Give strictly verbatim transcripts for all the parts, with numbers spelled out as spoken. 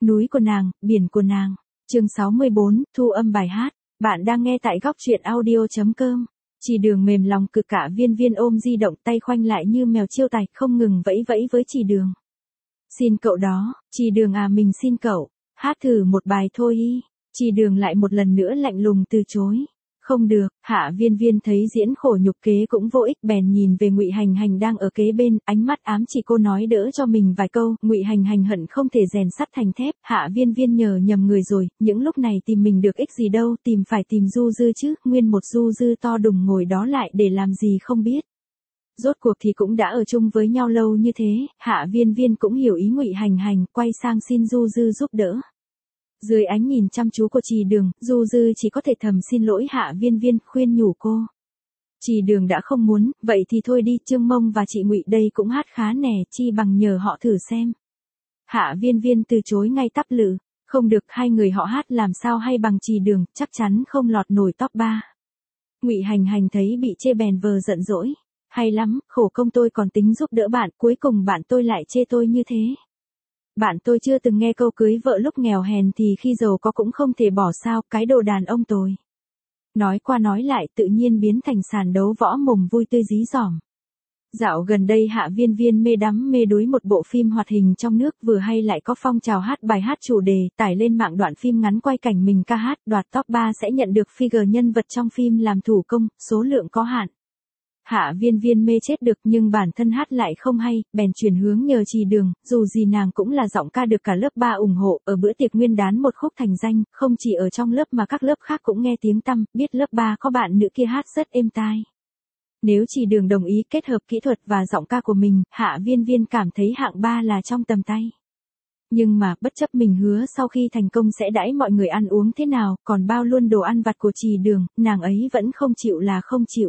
núi của nàng, biển của nàng. Chương sáu mươi bốn, thu âm bài hát. Bạn đang nghe tại góc truyện audio chấm com. Chỉ Đường mềm lòng cực cả, Viên Viên ôm di động, tay khoanh lại như mèo chiêu tài, không ngừng vẫy vẫy với Chỉ Đường. Xin cậu đó, Chỉ Đường à, mình xin cậu, hát thử một bài thôi y. Chỉ Đường lại một lần nữa lạnh lùng từ chối. Không được. Hạ Viên Viên thấy diễn khổ nhục kế cũng vô ích, bèn nhìn về Ngụy Hành Hành đang ở kế bên, ánh mắt ám chỉ cô nói đỡ cho mình vài câu. Ngụy Hành Hành hận không thể rèn sắt thành thép. Hạ Viên Viên nhờ nhầm người rồi, những lúc này tìm mình được ích gì đâu, tìm phải tìm Du Dư chứ, nguyên một Du Dư to đùng ngồi đó lại để làm gì không biết. Rốt cuộc thì cũng đã ở chung với nhau lâu như thế, Hạ Viên Viên cũng hiểu ý Ngụy Hành Hành, quay sang xin Du Dư giúp đỡ. Dưới ánh nhìn chăm chú của Chỉ Đường, Du Dư chỉ có thể thầm xin lỗi Hạ Viên Viên, khuyên nhủ cô. Chỉ Đường đã không muốn, vậy thì thôi đi, Trương Mông và chị Ngụy đây cũng hát khá nè, chi bằng nhờ họ thử xem. Hạ Viên Viên từ chối ngay tắp lự, không được, hai người họ hát làm sao hay bằng Chỉ Đường, chắc chắn không lọt nổi top ba. Ngụy Hành Hành thấy bị chê bèn vờ giận dỗi, hay lắm, khổ công tôi còn tính giúp đỡ bạn, cuối cùng bạn tôi lại chê tôi như thế. Bạn tôi chưa từng nghe câu cưới vợ lúc nghèo hèn thì khi giàu có cũng không thể bỏ sao, cái đồ đàn ông tồi. Nói qua nói lại tự nhiên biến thành sàn đấu võ mồm vui tươi dí dỏm. Dạo gần đây Hạ Viên Viên mê đắm mê đuối một bộ phim hoạt hình trong nước, vừa hay lại có phong trào hát bài hát chủ đề, tải lên mạng đoạn phim ngắn quay cảnh mình ca hát, đoạt top ba sẽ nhận được figure nhân vật trong phim làm thủ công, số lượng có hạn. Hạ Viên Viên mê chết được nhưng bản thân hát lại không hay, bèn chuyển hướng nhờ Chỉ Đường, dù gì nàng cũng là giọng ca được cả lớp ba ủng hộ, ở bữa tiệc nguyên đán một khúc thành danh, không chỉ ở trong lớp mà các lớp khác cũng nghe tiếng tăm, biết lớp ba có bạn nữ kia hát rất êm tai. Nếu Chỉ Đường đồng ý kết hợp kỹ thuật và giọng ca của mình, Hạ Viên Viên cảm thấy hạng ba là trong tầm tay. Nhưng mà, bất chấp mình hứa sau khi thành công sẽ đãi mọi người ăn uống thế nào, còn bao luôn đồ ăn vặt của Chỉ Đường, nàng ấy vẫn không chịu là không chịu.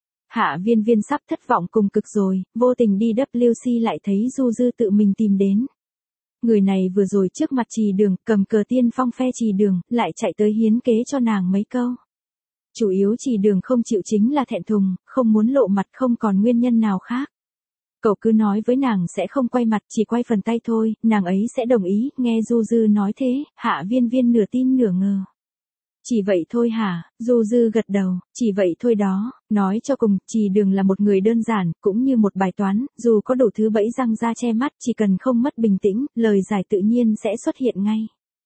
Hạ Viên Viên sắp thất vọng cùng cực rồi, vô tình đi vê kép xê lại thấy Du Dư tự mình tìm đến. Người này vừa rồi trước mặt Chỉ Đường, cầm cờ tiên phong phe Chỉ Đường, lại chạy tới hiến kế cho nàng mấy câu. Chủ yếu Chỉ Đường không chịu chính là thẹn thùng, không muốn lộ mặt, không còn nguyên nhân nào khác. Cậu cứ nói với nàng sẽ không quay mặt, chỉ quay phần tay thôi, nàng ấy sẽ đồng ý, nghe Du Dư nói thế, Hạ Viên Viên nửa tin nửa ngờ. Chỉ vậy thôi hả? Du Dư gật đầu, chỉ vậy thôi đó, nói cho cùng, Chỉ Đường là một người đơn giản, cũng như một bài toán, dù có đủ thứ bẫy răng ra che mắt, chỉ cần không mất bình tĩnh, lời giải tự nhiên sẽ xuất hiện ngay.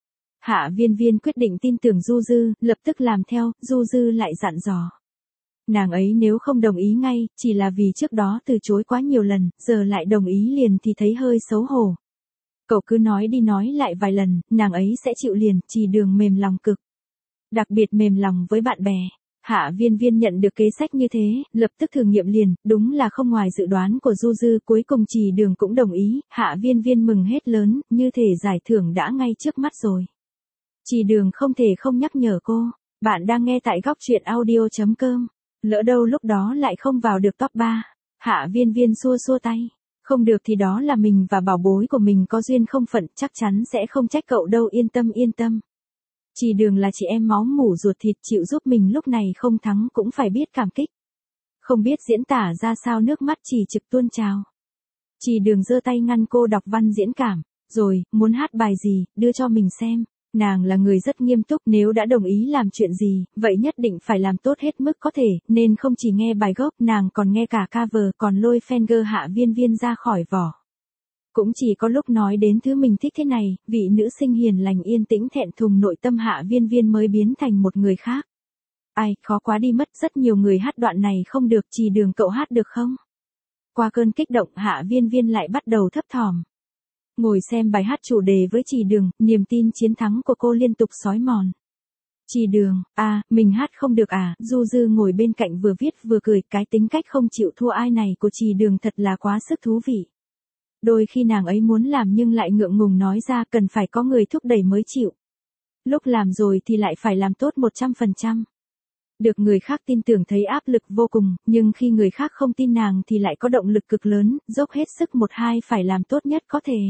Hạ Viên Viên quyết định tin tưởng Du Dư, lập tức làm theo, Du Dư lại dặn dò. Nàng ấy nếu không đồng ý ngay, chỉ là vì trước đó từ chối quá nhiều lần, giờ lại đồng ý liền thì thấy hơi xấu hổ. Cậu cứ nói đi nói lại vài lần, nàng ấy sẽ chịu liền, Chỉ Đường mềm lòng cực. Đặc biệt mềm lòng với bạn bè. Hạ Viên Viên nhận được kế sách như thế, lập tức thử nghiệm liền, đúng là không ngoài dự đoán của Du Dư, cuối cùng Chỉ Đường cũng đồng ý, Hạ Viên Viên mừng hết lớn, như thể giải thưởng đã ngay trước mắt rồi. Chỉ Đường không thể không nhắc nhở cô, bạn đang nghe tại góc truyện audio chấm com, lỡ đâu lúc đó lại không vào được top ba. Hạ Viên Viên xua xua tay, không được thì đó là mình và bảo bối của mình có duyên không phận, chắc chắn sẽ không trách cậu đâu, yên tâm yên tâm. Chỉ Đường là chị em máu mủ ruột thịt, chịu giúp mình lúc này không thắng cũng phải biết cảm kích. Không biết diễn tả ra sao, nước mắt chỉ trực tuôn trào. Chỉ Đường giơ tay ngăn cô đọc văn diễn cảm, rồi, muốn hát bài gì, đưa cho mình xem. Nàng là người rất nghiêm túc, nếu đã đồng ý làm chuyện gì, vậy nhất định phải làm tốt hết mức có thể, nên không chỉ nghe bài gốc, nàng còn nghe cả cover, còn lôi Fenger Hạ Viên Viên ra khỏi vỏ. Cũng chỉ có lúc nói đến thứ mình thích thế này, vị nữ sinh hiền lành yên tĩnh thẹn thùng nội tâm Hạ Viên Viên mới biến thành một người khác. Ai, khó quá đi mất, rất nhiều người hát đoạn này không được, Chỉ Đường cậu hát được không? Qua cơn kích động, Hạ Viên Viên lại bắt đầu thấp thỏm. Ngồi xem bài hát chủ đề với Chỉ Đường, niềm tin chiến thắng của cô liên tục xói mòn. Chỉ Đường, à, mình hát không được à? Du Dư ngồi bên cạnh vừa viết vừa cười, cái tính cách không chịu thua ai này của Chỉ Đường thật là quá sức thú vị. Đôi khi nàng ấy muốn làm nhưng lại ngượng ngùng nói ra, cần phải có người thúc đẩy mới chịu. Lúc làm rồi thì lại phải làm tốt một trăm phần trăm. Được người khác tin tưởng thấy áp lực vô cùng, nhưng khi người khác không tin nàng thì lại có động lực cực lớn, dốc hết sức một hai phải làm tốt nhất có thể.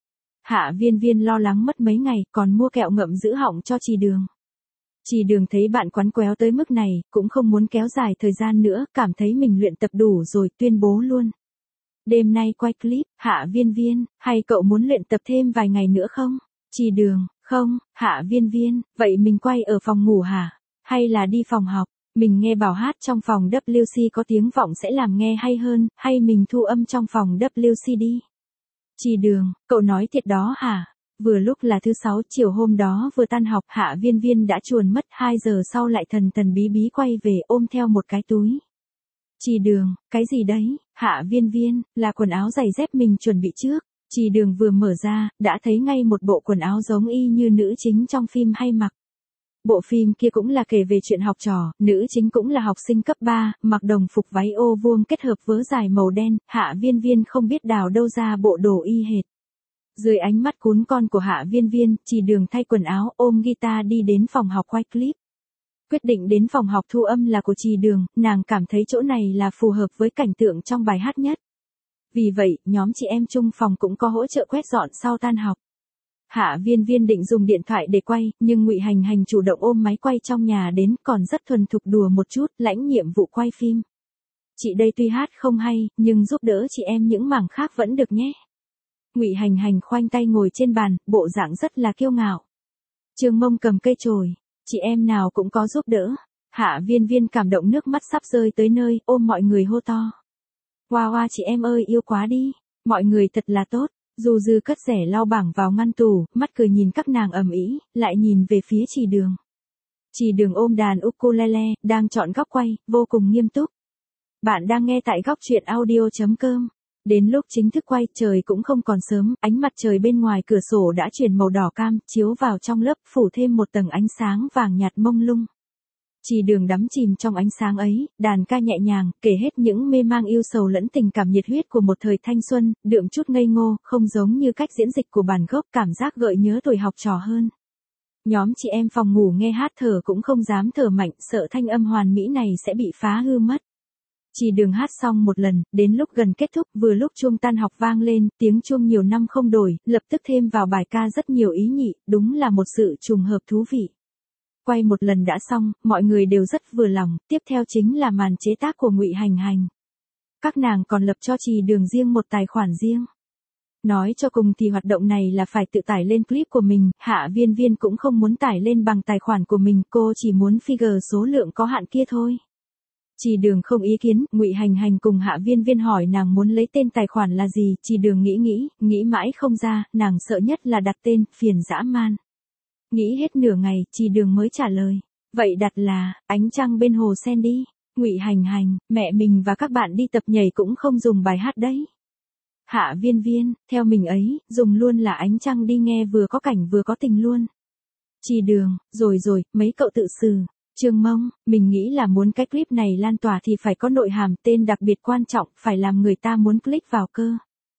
Hạ Viên Viên lo lắng mất mấy ngày, còn mua kẹo ngậm giữ họng cho Chỉ Đường. Chỉ Đường thấy bạn quắn quéo tới mức này, cũng không muốn kéo dài thời gian nữa, cảm thấy mình luyện tập đủ rồi, tuyên bố luôn. Đêm nay quay clip, Hạ Viên Viên, hay cậu muốn luyện tập thêm vài ngày nữa không? Chỉ Đường, không, Hạ Viên Viên, vậy mình quay ở phòng ngủ hả? Hay là đi phòng học? Mình nghe bảo hát trong phòng W C có tiếng vọng sẽ làm nghe hay hơn, hay mình thu âm trong phòng W C đi? Chỉ Đường, cậu nói thiệt đó hả? Vừa lúc là thứ sáu chiều hôm đó vừa tan học, Hạ Viên Viên đã chuồn mất, hai giờ sau lại thần thần bí bí quay về ôm theo một cái túi. Chỉ Đường, cái gì đấy? Hạ Viên Viên, là quần áo giày dép mình chuẩn bị trước. Chỉ Đường vừa mở ra, đã thấy ngay một bộ quần áo giống y như nữ chính trong phim hay mặc. Bộ phim kia cũng là kể về chuyện học trò, nữ chính cũng là học sinh cấp ba, mặc đồng phục váy ô vuông kết hợp vớ dài màu đen, Hạ Viên Viên không biết đào đâu ra bộ đồ y hệt. Dưới ánh mắt cún con của Hạ Viên Viên, Chỉ Đường thay quần áo, ôm guitar đi đến phòng học quay clip. Quyết định đến phòng học thu âm là của Chỉ Đường, nàng cảm thấy chỗ này là phù hợp với cảnh tượng trong bài hát nhất. Vì vậy, nhóm chị em chung phòng cũng có hỗ trợ quét dọn sau tan học. Hạ Viên Viên định dùng điện thoại để quay, nhưng Ngụy Hành Hành chủ động ôm máy quay trong nhà đến, còn rất thuần thục đùa một chút, lãnh nhiệm vụ quay phim. Chị đây tuy hát không hay, nhưng giúp đỡ chị em những mảng khác vẫn được nhé. Ngụy Hành Hành khoanh tay ngồi trên bàn, bộ dạng rất là kiêu ngạo. Trương Mông cầm cây chổi, chị em nào cũng có giúp đỡ. Hạ Viên Viên cảm động nước mắt sắp rơi tới nơi, ôm mọi người hô to. Wow wow chị em ơi yêu quá đi, mọi người thật là tốt. Dù Dư cất rẻ lau bảng vào ngăn tủ, mắt cười nhìn các nàng ầm ĩ, lại nhìn về phía Chỉ Đường. Chỉ Đường ôm đàn ukulele, đang chọn góc quay, vô cùng nghiêm túc. Bạn đang nghe tại góc truyện audio chấm com. Đến lúc chính thức quay, trời cũng không còn sớm, ánh mặt trời bên ngoài cửa sổ đã chuyển màu đỏ cam, chiếu vào trong lớp, phủ thêm một tầng ánh sáng vàng nhạt mông lung. Chỉ Đường đắm chìm trong ánh sáng ấy, đàn ca nhẹ nhàng, kể hết những mê mang yêu sầu lẫn tình cảm nhiệt huyết của một thời thanh xuân, đượm chút ngây ngô, không giống như cách diễn dịch của bản gốc, cảm giác gợi nhớ tuổi học trò hơn. Nhóm chị em phòng ngủ nghe hát thở cũng không dám thở mạnh, sợ thanh âm hoàn mỹ này sẽ bị phá hư mất. Chỉ Đường hát xong một lần, đến lúc gần kết thúc, vừa lúc chuông tan học vang lên, tiếng chuông nhiều năm không đổi, lập tức thêm vào bài ca rất nhiều ý nhị, đúng là một sự trùng hợp thú vị. Quay một lần đã xong, mọi người đều rất vừa lòng, tiếp theo chính là màn chế tác của Ngụy Hành Hành. Các nàng còn lập cho Chỉ Đường riêng một tài khoản riêng. Nói cho cùng thì hoạt động này là phải tự tải lên clip của mình, Hạ Viên Viên cũng không muốn tải lên bằng tài khoản của mình, cô chỉ muốn figure số lượng có hạn kia thôi. Chỉ Đường không ý kiến, Ngụy Hành Hành cùng Hạ Viên Viên hỏi nàng muốn lấy tên tài khoản là gì, Chỉ Đường nghĩ nghĩ, nghĩ mãi không ra, nàng sợ nhất là đặt tên, phiền dã man. Nghĩ hết nửa ngày, Chỉ Đường mới trả lời. Vậy đặt là, ánh trăng bên hồ sen đi. Ngụy Hành Hành, mẹ mình và các bạn đi tập nhảy cũng không dùng bài hát đấy. Hạ Viên Viên, theo mình ấy, dùng luôn là ánh trăng đi nghe vừa có cảnh vừa có tình luôn. Chỉ Đường, rồi rồi, mấy cậu tự xử. Trương Mông, mình nghĩ là muốn cái clip này lan tỏa thì phải có nội hàm, tên đặc biệt quan trọng, phải làm người ta muốn click vào cơ.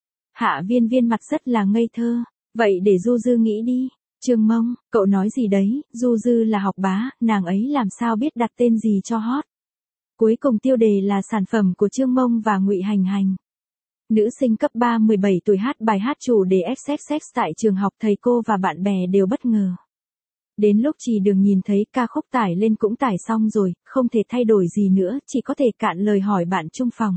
Hạ Viên Viên mặt rất là ngây thơ. Vậy để Du Dư nghĩ đi. Trương Mông, cậu nói gì đấy, Du Dư là học bá, nàng ấy làm sao biết đặt tên gì cho hot. Cuối cùng tiêu đề là sản phẩm của Trương Mông và Ngụy Hành Hành. Nữ sinh cấp ba mười bảy tuổi hát bài hát chủ đề ích ích ích tại trường học, thầy cô và bạn bè đều bất ngờ. Đến lúc Chỉ Đường nhìn thấy ca khúc tải lên cũng tải xong rồi, không thể thay đổi gì nữa, chỉ có thể cạn lời hỏi bạn chung phòng.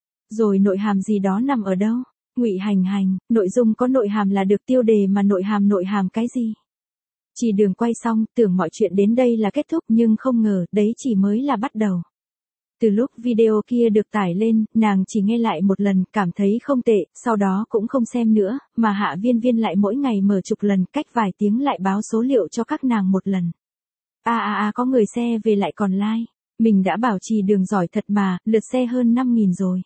Rồi nội hàm gì đó nằm ở đâu? Ngụy Hành Hành, nội dung có nội hàm là được, tiêu đề mà nội hàm nội hàm cái gì? Chỉ Đường quay xong, tưởng mọi chuyện đến đây là kết thúc nhưng không ngờ, đấy chỉ mới là bắt đầu. Từ lúc video kia được tải lên, nàng chỉ nghe lại một lần, cảm thấy không tệ, sau đó cũng không xem nữa, mà Hạ Viên Viên lại mỗi ngày mở chục lần, cách vài tiếng lại báo số liệu cho các nàng một lần. À à à có người xe về lại còn like. Mình đã bảo Chỉ Đường giỏi thật mà, lượt xe hơn năm nghìn rồi.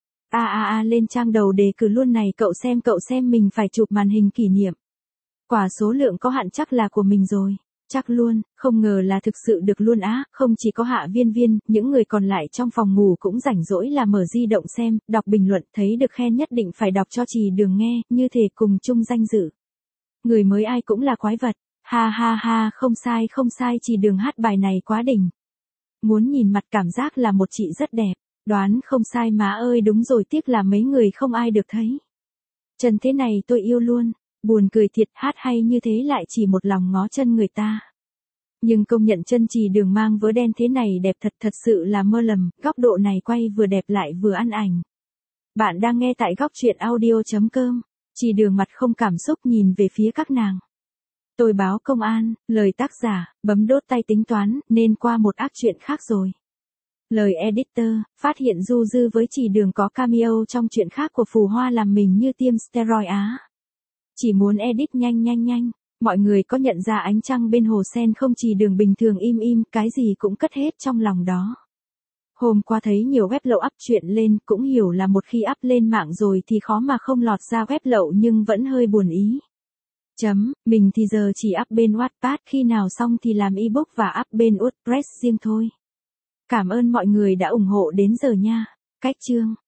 À à à lên trang đầu đề cử luôn này, cậu xem cậu xem, mình phải chụp màn hình kỷ niệm. Quả số lượng có hạn chắc là của mình rồi. Chắc luôn, không ngờ là thực sự được luôn á, không chỉ có Hạ Viên Viên, những người còn lại trong phòng ngủ cũng rảnh rỗi là mở di động xem, đọc bình luận, thấy được khen nhất định phải đọc cho Chỉ Đường nghe, như thể cùng chung danh dự. Người mới ai cũng là quái vật, ha ha ha, không sai không sai, Chỉ Đường hát bài này quá đỉnh. Muốn nhìn mặt cảm giác là một chị rất đẹp, đoán không sai má ơi, đúng rồi, tiếc là mấy người không ai được thấy. Chân thế này tôi yêu luôn. Buồn cười thiệt, hát hay như thế lại chỉ một lòng ngó chân người ta. Nhưng công nhận chân Chỉ Đường mang vớ đen thế này đẹp thật, thật sự là mơ lầm, góc độ này quay vừa đẹp lại vừa ăn ảnh. Bạn đang nghe tại góc truyện audio chấm com. Chỉ Đường mặt không cảm xúc nhìn về phía các nàng. Tôi báo công an, lời tác giả, bấm đốt tay tính toán, nên qua một ác chuyện khác rồi. Lời editor, phát hiện Du Dư với Chỉ Đường có cameo trong chuyện khác của Phù Hoa làm mình như tiêm steroid á. Chỉ muốn edit nhanh nhanh nhanh. Mọi người có nhận ra ánh trăng bên hồ sen không? Chỉ Đường bình thường im im, cái gì cũng cất hết trong lòng đó. Hôm qua thấy nhiều web lậu up chuyện lên, cũng hiểu là một khi up lên mạng rồi thì khó mà không lọt ra web lậu, nhưng vẫn hơi buồn ý. Chấm, mình thì giờ chỉ up bên Wattpad, khi nào xong thì làm ebook và up bên WordPress riêng thôi. Cảm ơn mọi người đã ủng hộ đến giờ nha. Cách chương